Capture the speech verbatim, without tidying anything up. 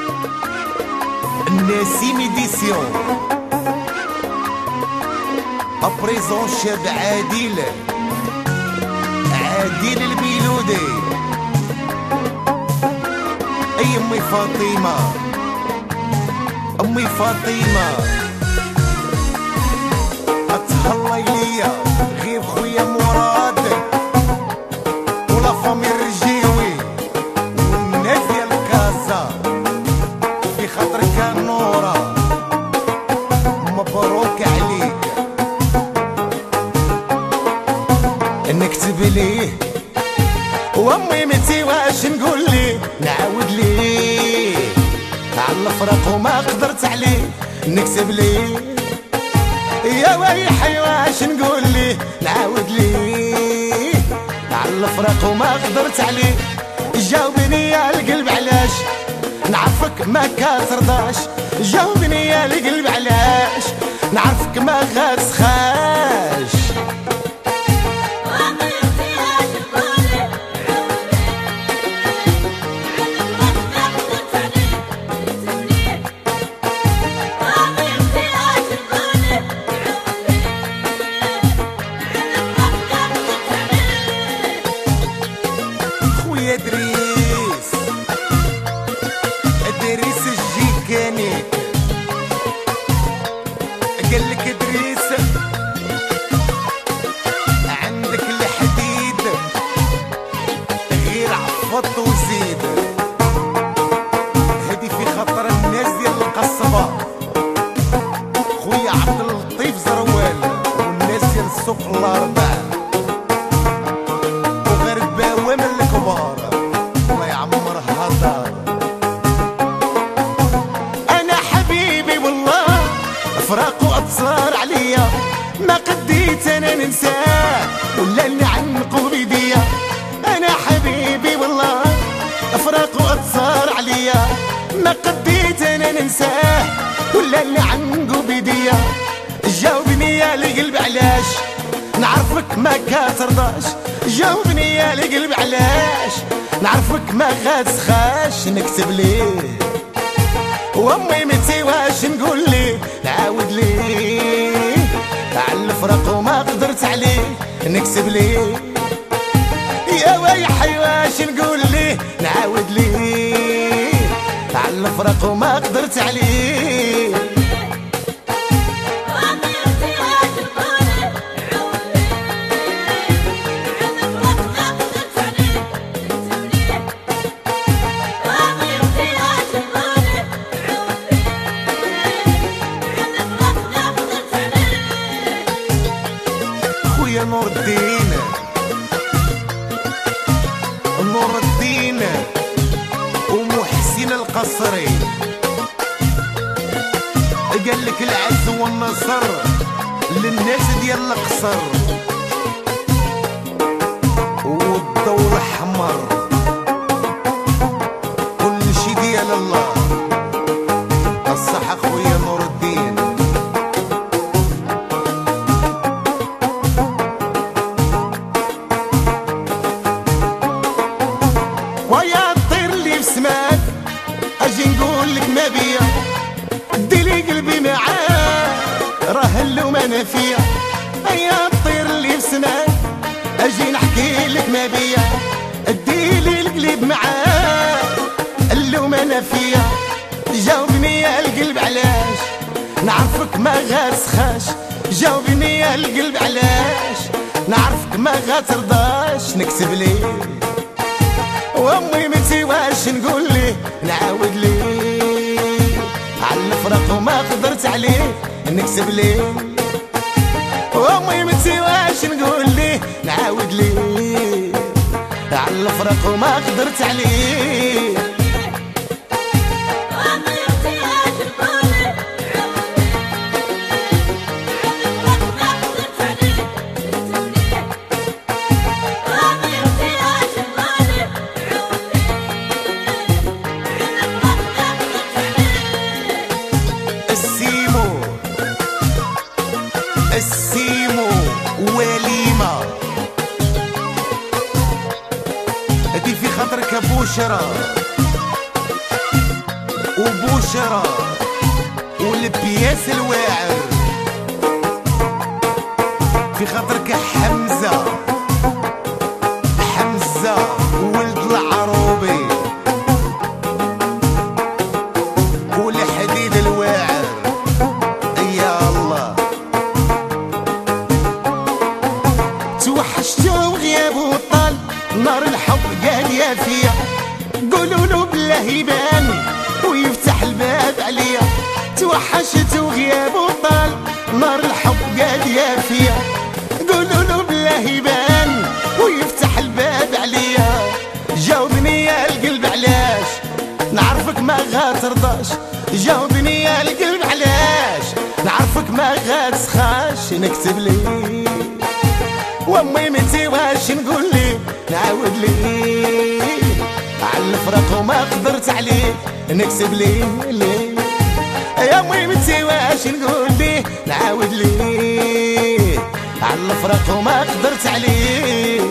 نسيم إديسيون أبريزون شاب عادل عادل البيلودي. أي أمي فاطمة أمي فاطمة أتهلاي ليا غير خويا مراد ولا فامي الرجيوي والناس ديال كازا في خاطرك نورة مبروك عليك. نكتب ليه وامي متي واش نقول ليه نعاود ليه على الفراق وما قدرت عليه. نكتب ليه يا ويحي واش نقول ليه نعاود ليه على الفراق وما قدرت عليه. جاوبني يا القلب علاش نعرفك ما كترضاش. جاوبني يا القلب علاش نعرفك ما غتسخاش. خويا دريس دريس الجيكاني قالك دريس عندك الحديد غير عفط وزيد. هدي في خطر الناس ديال القصبة خويا عبد اللطيف زروال والناس ديال السوق الاربع وغرباوة من الكبار الله يعمرها دار. انا حبيبي والله فراقو اتصار عليا ما قديت انا ننساه ولا نعنقو بيديا. انا حبيبي والله فراقو اتصار عليا ما قديت انا ننساه ولا نعنقو بيديا. جاوبني يا القلب علاش نعرفك ما كترضاش. جاوبني يا القلب علاش نعرفك ما غتسخاش. نكتب ليه وامي متي واش نقول ليه نعاود ليه على الفراق وما قدرت عليه. نكتب ليه يا ويحي واش نقول ليه نعاود ليه على الفراق وما قدرت عليه. خويا نور الدين نور الدين ومحسن القصري قالك العز والنصر للناس ديال القصر والضوء الاحمر كل شي ديال الله. الصحة خويا نور الدين ويا الطير اللي في سماك اجي نقول لك ما بيا ديلي قلبي معاه راه اللوم انا فيا. يا الطير اللي في سماك اجي نحكي لك ما بيا ديلي القلب معاه اللوم انا فيا. جاوبني يا القلب علاش نعرفك ما غتسخاش. جاوبني يا القلب علاش نعرفك ما غترضاش. نكتب ليه وامي متي واش نقول ليه نعاود ليه على الفراق وما قدرت عليه. نكتب ليه وامي متي واش نقول ليه نعاود ليه على الفراق وما قدرت عليه. السيمو وليمة هدي في خاطرك بوشرة وبوشرة والبياس الواعر في خاطرك حمزة حمزة ولد العروبي والحديد الواعر يا الله. توحشتو وغيابو طال نار الحب قاليا فيا قولولو بالله يبان ويفتح الباب عليا. توحشت وغيابو طال نار الحب قاليا فيا قولولو بالله يبان ويفتح الباب عليا. جاوبني يا القلب علاش نعرفك ما غاترضاش. جاوبني يا القلب علاش نعرفك ما غاتسخاش. نكتب لي وامي متي واش نقول لي نعاود لي على الفراق وما قدرت عليه. نكتب لي لي يا امي متي واش نقول لي نعاود لي على الفراق وما قدرت عليه.